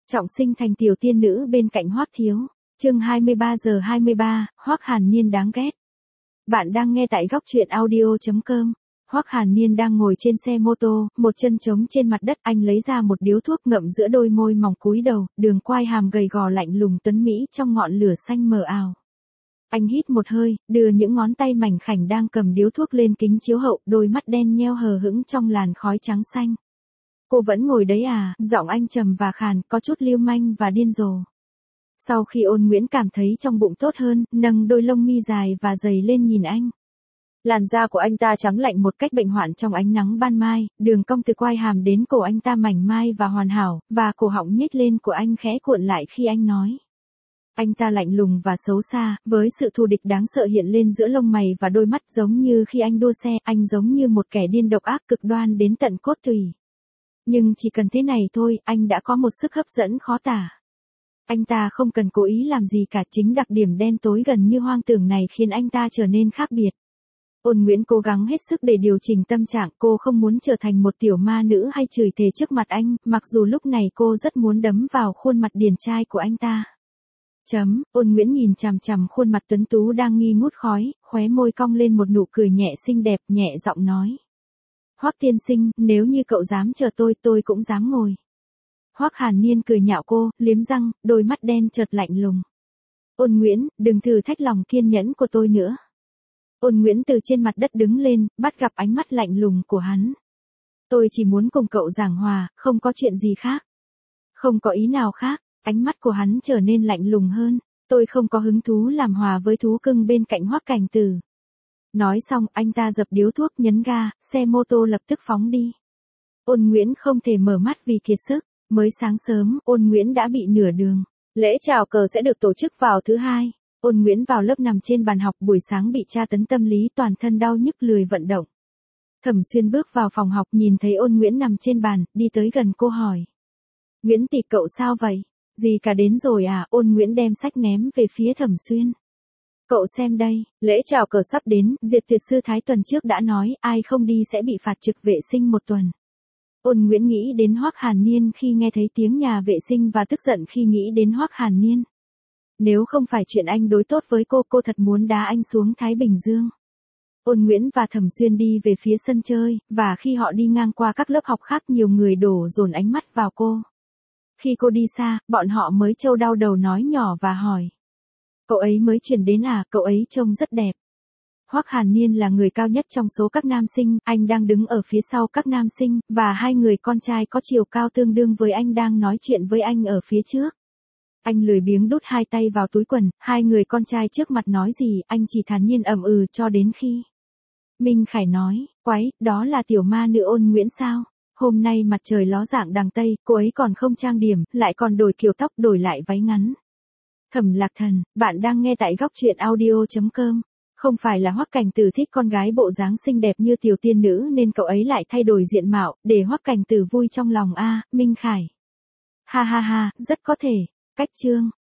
trọng sinh thành tiểu tiên nữ bên cạnh Hoắc Thiếu. Chương 23:23, Hoắc Hàn Niên đáng ghét. Bạn đang nghe tại góc truyện audio.com. Hoắc Hàn Niên đang ngồi trên xe mô tô, một chân trống trên mặt đất, anh lấy ra một điếu thuốc ngậm giữa đôi môi mỏng cúi đầu, đường quai hàm gầy gò lạnh lùng tuấn mỹ trong ngọn lửa xanh mờ ảo. Anh hít một hơi, đưa những ngón tay mảnh khảnh đang cầm điếu thuốc lên kính chiếu hậu, đôi mắt đen nheo hờ hững trong làn khói trắng xanh. Cô vẫn ngồi đấy à? Giọng anh trầm và khàn, có chút lưu manh và điên rồ. Sau khi Ôn Nguyễn cảm thấy trong bụng tốt hơn, nâng đôi lông mi dài và dày lên nhìn anh. Làn da của anh ta trắng lạnh một cách bệnh hoạn trong ánh nắng ban mai, đường cong từ quai hàm đến cổ anh ta mảnh mai và hoàn hảo, và cổ họng nhếch lên của anh khẽ cuộn lại khi anh nói. Anh ta lạnh lùng và xấu xa, với sự thù địch đáng sợ hiện lên giữa lông mày và đôi mắt, giống như khi anh đua xe, anh giống như một kẻ điên độc ác cực đoan đến tận cốt tủy. Nhưng chỉ cần thế này thôi, anh đã có một sức hấp dẫn khó tả. Anh ta không cần cố ý làm gì cả, chính đặc điểm đen tối gần như hoang tưởng này khiến anh ta trở nên khác biệt. Ôn Nguyễn cố gắng hết sức để điều chỉnh tâm trạng, cô không muốn trở thành một tiểu ma nữ hay chửi thề trước mặt anh, mặc dù lúc này cô rất muốn đấm vào khuôn mặt điển trai của anh ta. Ôn Nguyễn nhìn chằm chằm khuôn mặt tuấn tú đang nghi ngút khói, khóe môi cong lên một nụ cười nhẹ xinh đẹp, nhẹ giọng nói. Hoắc tiên sinh, nếu như cậu dám chờ tôi cũng dám ngồi. Hoắc Hàn Niên cười nhạo cô, liếm răng, đôi mắt đen chợt lạnh lùng. Ôn Nguyễn, đừng thử thách lòng kiên nhẫn của tôi nữa. Ôn Nguyễn từ trên mặt đất đứng lên, bắt gặp ánh mắt lạnh lùng của hắn. Tôi chỉ muốn cùng cậu giảng hòa, không có chuyện gì khác. Không có ý nào khác, ánh mắt của hắn trở nên lạnh lùng hơn. Tôi không có hứng thú làm hòa với thú cưng bên cạnh Hoắc Cảnh Tử. Nói xong, anh ta dập điếu thuốc nhấn ga, xe mô tô lập tức phóng đi. Ôn Nguyễn không thể mở mắt vì kiệt sức. Mới sáng sớm, Ôn Nguyễn đã bị nửa đường. Lễ chào cờ sẽ được tổ chức vào thứ Hai. Ôn Nguyễn vào lớp nằm trên bàn học, buổi sáng bị tra tấn tâm lý, toàn thân đau nhức lười vận động. Thẩm Xuyên bước vào phòng học, nhìn thấy Ôn Nguyễn nằm trên bàn, đi tới gần cô hỏi. Nguyễn tỷ, cậu sao vậy? Gì cả, đến rồi à? Ôn Nguyễn đem sách ném về phía Thẩm Xuyên. Cậu xem đây, lễ chào cờ sắp đến, Diệt Tuyệt Sư Thái tuần trước đã nói, ai không đi sẽ bị phạt trực vệ sinh 1 tuần. Ôn Nguyễn nghĩ đến Hoắc Hàn Niên khi nghe thấy tiếng nhà vệ sinh và tức giận khi nghĩ đến Hoắc Hàn Niên. Nếu không phải chuyện anh đối tốt với cô thật muốn đá anh xuống Thái Bình Dương. Ôn Nguyễn và Thẩm Xuyên đi về phía sân chơi, và khi họ đi ngang qua các lớp học khác, nhiều người đổ dồn ánh mắt vào cô. Khi cô đi xa, bọn họ mới trâu đau đầu nói nhỏ và hỏi. Cậu ấy mới chuyển đến à? Cậu ấy trông rất đẹp. Hoắc Hàn Niên là người cao nhất trong số các nam sinh, anh đang đứng ở phía sau các nam sinh, và 2 người con trai có chiều cao tương đương với anh đang nói chuyện với anh ở phía trước. Anh lười biếng đút 2 tay vào túi quần, 2 người con trai trước mặt nói gì, anh chỉ thản nhiên ậm ừ cho đến khi Minh Khải nói, quái, đó là tiểu ma nữ Ôn Nguyễn sao? Hôm nay mặt trời ló dạng đằng Tây, cô ấy còn không trang điểm, lại còn đổi kiểu tóc, đổi lại váy ngắn. Thẩm Lạc Thần, bạn đang nghe tại góc truyện audio.com. Không phải là Hoắc Cảnh Tử thích con gái bộ dáng xinh đẹp như tiểu tiên nữ nên cậu ấy lại thay đổi diện mạo, để Hoắc Cảnh Tử vui trong lòng a, Minh Khải. Ha ha ha, rất có thể. Cách chương.